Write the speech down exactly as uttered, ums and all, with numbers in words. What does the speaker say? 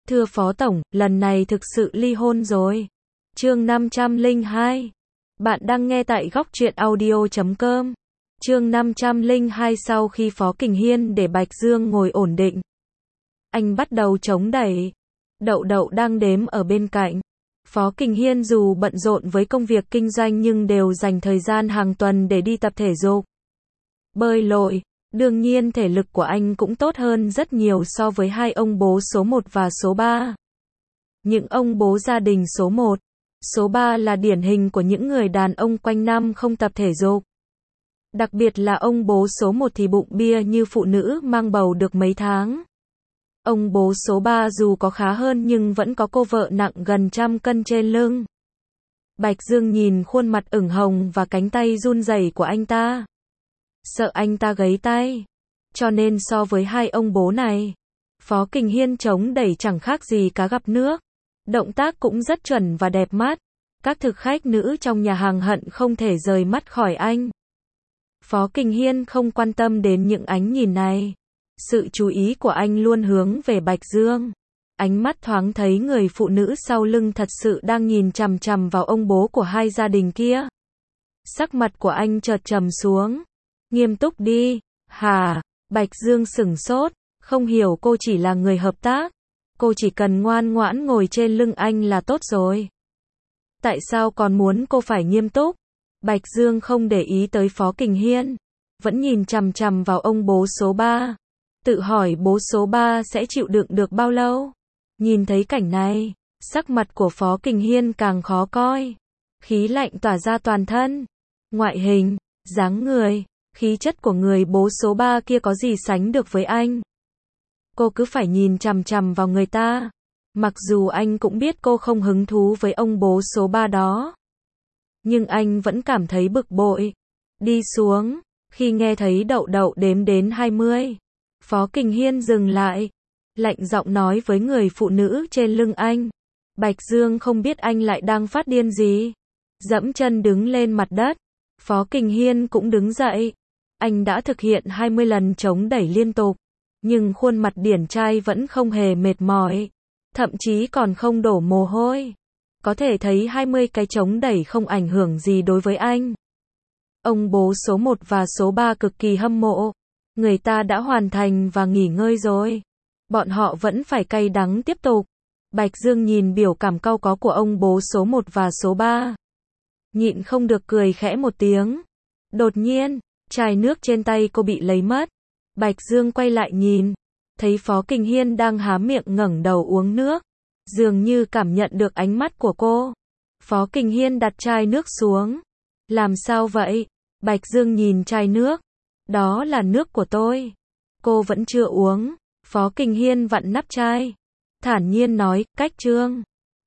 Thưa Phó Tổng, lần này thực sự ly hôn rồi. Chương năm trăm lẻ hai. Bạn đang nghe tại góc truyện audio chấm com. Chương năm trăm lẻ hai. Sau khi Phó Kình Hiên để Bạch Dương ngồi ổn định, anh bắt đầu chống đẩy. Đậu Đậu đang đếm ở bên cạnh. Phó Kình Hiên dù bận rộn với công việc kinh doanh nhưng đều dành thời gian hàng tuần để đi tập thể dục, bơi lội. Đương nhiên thể lực của anh cũng tốt hơn rất nhiều so với hai ông bố số một và số ba. Những ông bố gia đình số một, số ba là điển hình của những người đàn ông quanh năm không tập thể dục. Đặc biệt là ông bố số một thì bụng bia như phụ nữ mang bầu được mấy tháng. Ông bố số ba dù có khá hơn nhưng vẫn có cô vợ nặng gần trăm cân trên lưng. Bạch Dương nhìn khuôn mặt ửng hồng và cánh tay run rẩy của anh ta, sợ anh ta gãy tay. Cho nên so với hai ông bố này, Phó Kình Hiên chống đẩy chẳng khác gì cá gặp nước. Động tác cũng rất chuẩn và đẹp mắt. Các thực khách nữ trong nhà hàng hận không thể rời mắt khỏi anh. Phó Kình Hiên không quan tâm đến những ánh nhìn này. Sự chú ý của anh luôn hướng về Bạch Dương. Ánh mắt thoáng thấy người phụ nữ sau lưng thật sự đang nhìn chằm chằm vào ông bố của hai gia đình kia. Sắc mặt của anh chợt trầm xuống. Nghiêm túc đi. Hả? Bạch Dương sửng sốt, không hiểu cô chỉ là người hợp tác. Cô chỉ cần ngoan ngoãn ngồi trên lưng anh là tốt rồi. Tại sao còn muốn cô phải nghiêm túc? Bạch Dương không để ý tới Phó Kình Hiên, vẫn nhìn chằm chằm vào ông bố số ba. Tự hỏi bố số ba sẽ chịu đựng được bao lâu? Nhìn thấy cảnh này, sắc mặt của Phó Kình Hiên càng khó coi. Khí lạnh tỏa ra toàn thân. Ngoại hình, dáng người, khí chất của người bố số ba kia có gì sánh được với anh. Cô cứ phải nhìn chằm chằm vào người ta. Mặc dù anh cũng biết cô không hứng thú với ông bố số ba đó, nhưng anh vẫn cảm thấy bực bội. Đi xuống. Khi nghe thấy Đậu Đậu đếm đến hai mươi, Phó Kình Hiên dừng lại, lạnh giọng nói với người phụ nữ trên lưng anh. Bạch Dương không biết anh lại đang phát điên gì, dẫm chân đứng lên mặt đất. Phó Kình Hiên cũng đứng dậy. Anh đã thực hiện hai mươi lần chống đẩy liên tục, nhưng khuôn mặt điển trai vẫn không hề mệt mỏi, thậm chí còn không đổ mồ hôi. Có thể thấy hai mươi cái chống đẩy không ảnh hưởng gì đối với anh. Ông bố số một và số ba cực kỳ hâm mộ. Người ta đã hoàn thành và nghỉ ngơi rồi, bọn họ vẫn phải cay đắng tiếp tục. Bạch Dương nhìn biểu cảm cau có của ông bố số một và số ba, nhịn không được cười khẽ một tiếng. Đột nhiên, chai nước trên tay cô bị lấy mất. Bạch Dương quay lại nhìn, thấy Phó Kình Hiên đang há miệng ngẩng đầu uống nước, dường như cảm nhận được ánh mắt của cô. Phó Kình Hiên đặt chai nước xuống. Làm sao vậy? Bạch Dương nhìn chai nước. Đó là nước của tôi. Cô vẫn chưa uống. Phó Kình Hiên vặn nắp chai, thản nhiên nói, cách Trương.